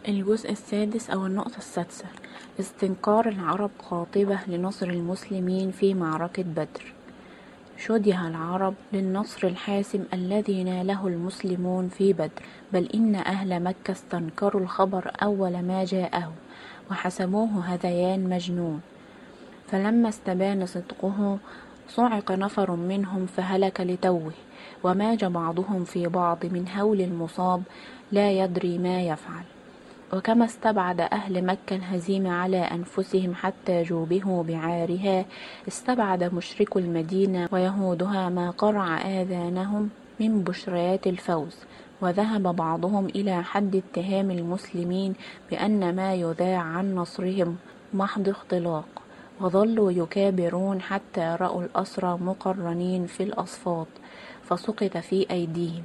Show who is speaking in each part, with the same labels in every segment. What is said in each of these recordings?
Speaker 1: الجزء السادس أو النقطة السادسة: استنكار العرب قاطبة لنصر المسلمين في معركة بدر. شُدِّه العرب للنصر الحاسم الذي ناله المسلمون في بدر، بل إن أهل مكة استنكروا الخبر أول ما جاءه وحسبوه هذيان مجنون، فلما استبان صدقه صعق نفر منهم فهلك لتوه، وماج بعضهم في بعض من هول المصاب لا يدري ما يفعل. وكما استبعد أهل مكة الهزيمة على أنفسهم حتى جوبهوا بعارها، استبعد مشركو المدينة ويهودها ما قرع آذانهم من بشريات الفوز، وذهب بعضهم إلى حد اتهام المسلمين بأن ما يذاع عن نصرهم محض اختلاق، وظلوا يكابرون حتى رأوا الأسرى مقرنين في الأصفاد فسقط في أيديهم.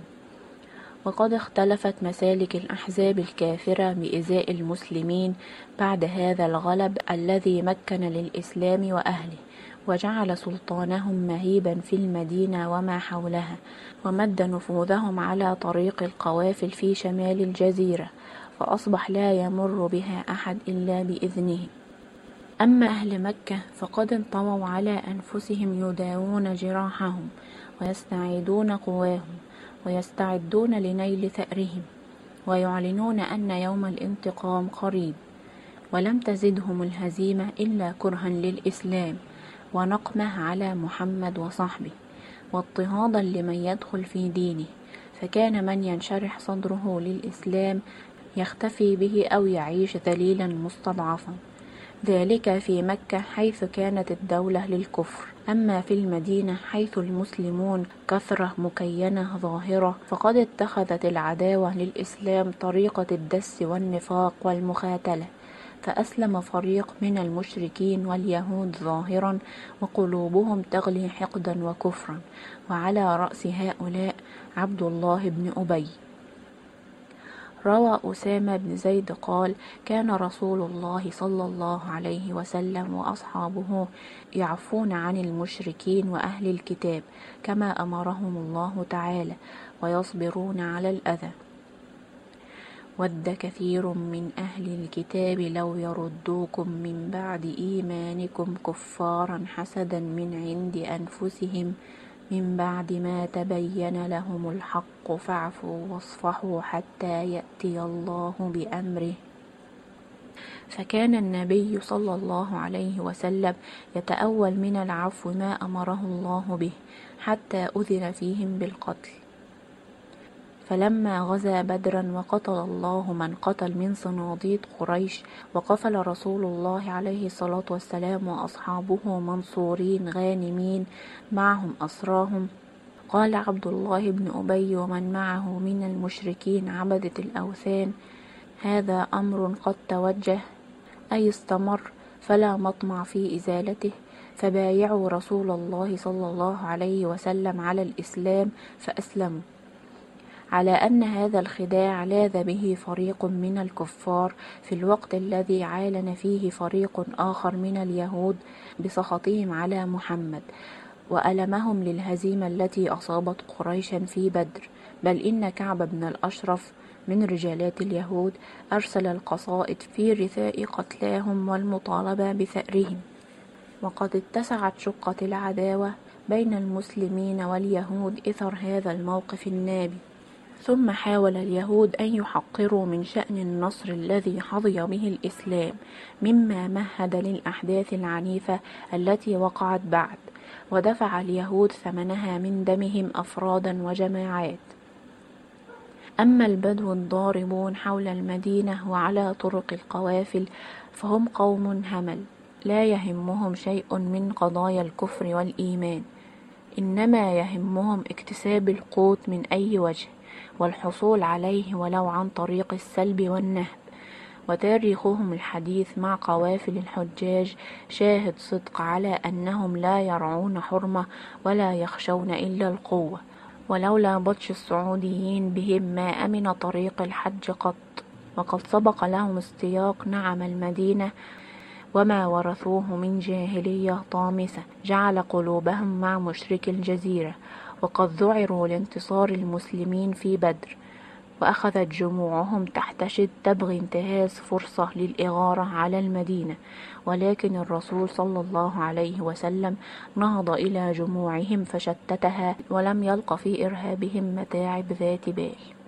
Speaker 1: وقد اختلفت مسالك الأحزاب الكافرة بإزاء المسلمين بعد هذا الغلب الذي مكن للإسلام وأهله، وجعل سلطانهم مهيبا في المدينة وما حولها، ومد نفوذهم على طريق القوافل في شمال الجزيرة، فأصبح لا يمر بها أحد إلا بإذنه. أما أهل مكة فقد انطووا على أنفسهم يداوون جراحهم ويستعيدون قواهم ويستعدون لنيل ثأرهم، ويعلنون أن يوم الانتقام قريب، ولم تزدهم الهزيمة إلا كرها للإسلام ونقمة على محمد وصحبه واضطهادا لمن يدخل في دينه، فكان من ينشرح صدره للإسلام يختفي به أو يعيش ذليلا مستضعفا، ذلك في مكة حيث كانت الدولة للكفر. أما في المدينة حيث المسلمون كثرة مكينة ظاهرة، فقد اتخذت العداوة للإسلام طريقة الدس والنفاق والمخاتلة، فأسلم فريق من المشركين واليهود ظاهرا وقلوبهم تغلي حقدا وكفرا، وعلى رأس هؤلاء عبد الله بن أبي. روى أسامة بن زيد قال: كان رسول الله صلى الله عليه وسلم وأصحابه يعفون عن المشركين وأهل الكتاب كما أمرهم الله تعالى، ويصبرون على الأذى. ود كثير من أهل الكتاب لو يردوكم من بعد إيمانكم كفارا حسدا من عند أنفسهم من بعد ما تبين لهم الحق فاعفوا واصفحوا حتى يأتي الله بأمره. فكان النبي صلى الله عليه وسلم يتأول من العفو ما أمره الله به حتى أذن فيهم بالقتل. فلما غزا بدرا وقتل الله من قتل من صناديد قريش، وقفل رسول الله عليه الصلاة والسلام وأصحابه منصورين غانمين معهم أسراهم، قال عبد الله بن أبي ومن معه من المشركين عبدة الأوثان: هذا أمر قد توجه أي استمر فلا مطمع في إزالته، فبايعوا رسول الله صلى الله عليه وسلم على الإسلام فأسلموا، على أن هذا الخداع لاذ به فريق من الكفار في الوقت الذي عالن فيه فريق آخر من اليهود بسخطهم على محمد وألمهم للهزيمة التي أصابت قريشا في بدر. بل إن كعب بن الأشرف من رجالات اليهود أرسل القصائد في رثاء قتلاهم والمطالبة بثأرهم. وقد اتسعت شقة العداوة بين المسلمين واليهود إثر هذا الموقف النابي. ثم حاول اليهود أن يحقروا من شأن النصر الذي حظي به الإسلام، مما مهد للأحداث العنيفة التي وقعت بعد، ودفع اليهود ثمنها من دمهم أفرادا وجماعات. أما البدو الضاربون حول المدينة وعلى طرق القوافل فهم قوم همل لا يهمهم شيء من قضايا الكفر والإيمان، إنما يهمهم اكتساب القوت من أي وجه والحصول عليه ولو عن طريق السلب والنهب. وتاريخهم الحديث مع قوافل الحجاج شاهد صدق على أنهم لا يرعون حرمة ولا يخشون إلا القوة، ولولا بطش السعوديين بهم ما أمن طريق الحج قط، وقد سبق لهم استياق نعم المدينة وما ورثوه من جاهلية طامسة جعل قلوبهم مع مشرك الجزيرة، وقد ذعروا لانتصار المسلمين في بدر، وأخذت جموعهم تحتشد تبغي انتهاز فرصة للإغارة على المدينة، ولكن الرسول صلى الله عليه وسلم نهض إلى جموعهم فشتتها ولم يلق في إرهابهم متاعب ذات بال.